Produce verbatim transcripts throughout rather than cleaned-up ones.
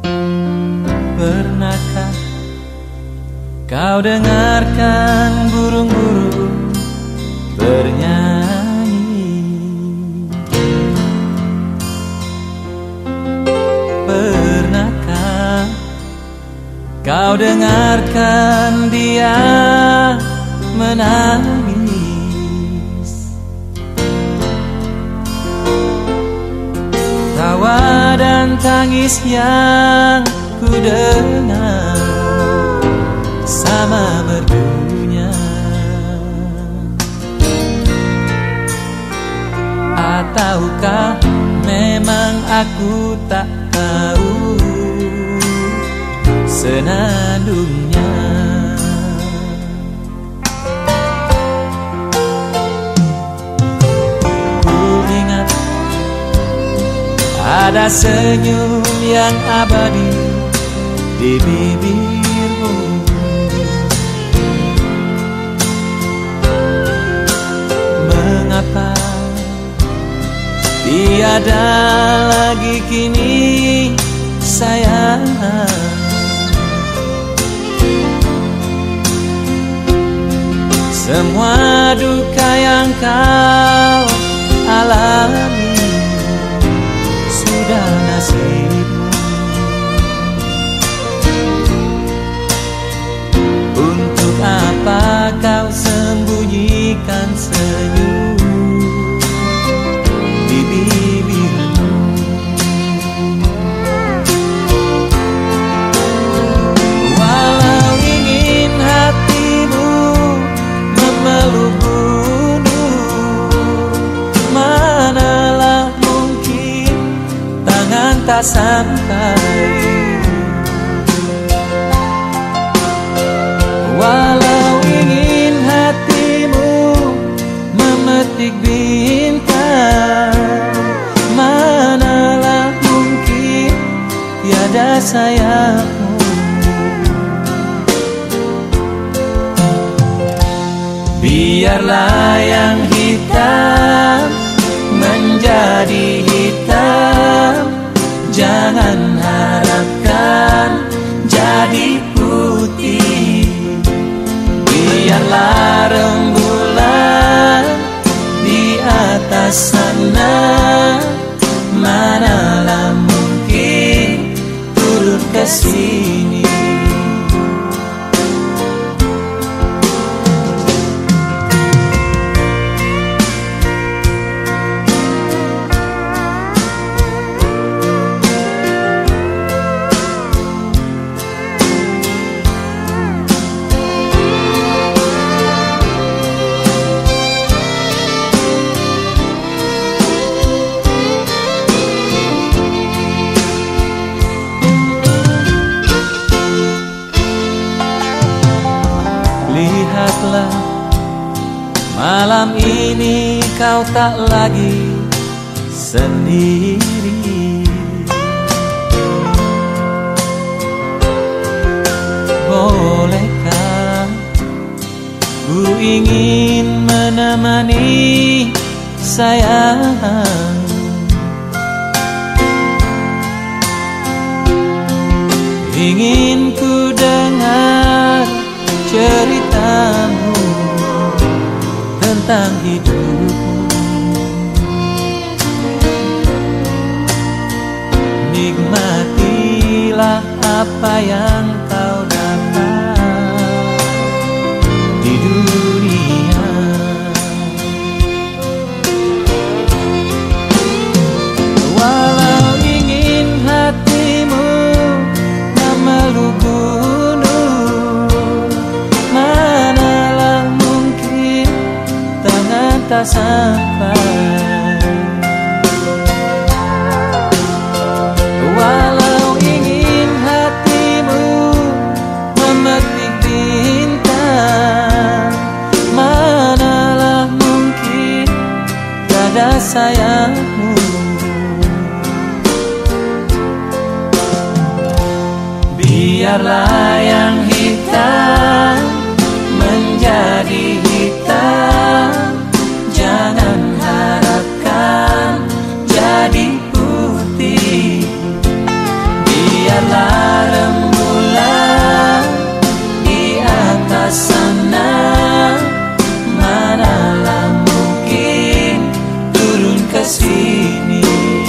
Pernahkah kau dengarkan burung-burung bernyanyi? Pernahkah kau dengarkan dia menangis? Tawa dan tangis yang ku dengar sama merdunya. Ataukah memang aku tak tahu senandungnya? Ku ingat ada senyum yang abadi di bibirmu. Mengapa tiada lagi kini sayang? Semua duka yang kau alami sudah nasibmu. Untuk apa kau sembunyikan senyum di bibirmu? Walau ingin hatimu memeluk gunung, manalah mungkin tangan tak sampai. Walau ingin hatimu memetik bintang, manalah mungkin tiada sayapmu. Biarlah yang hitam menjadi hitam, jangan harapkan jadi putih. Biarlah rembulan di atas sana, manalah mungkin turun ke sini. Lihatlah, malam ini kau tak lagi sendiri. Bolehkah ku ingin menemani sayang? Ingin ku dengar ceritamu tentang hidupmu. Nikmatilah apa yang kau dapat di dunia. Walau ingin hatimu memeluk gunung, manalah mungkin tangan tak sampai. Walau ingin hatimu memetik bintang, manalah mungkin tiada sayangmu. Biarlah yang hitam menjadi hitam, jangan harapkan jadi putih. Biarlah Biarlah rembulan di atas sana, manalah mungkin turun ke sini.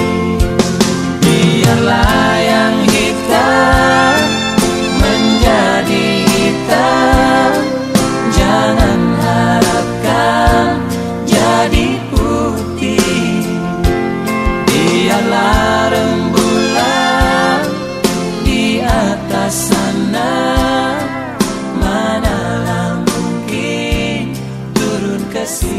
Biarlah yang hitam menjadi hitam, jangan harapkan jadi putih. Biarlah rembulan di atas sana, manalah mungkin turun ke sini.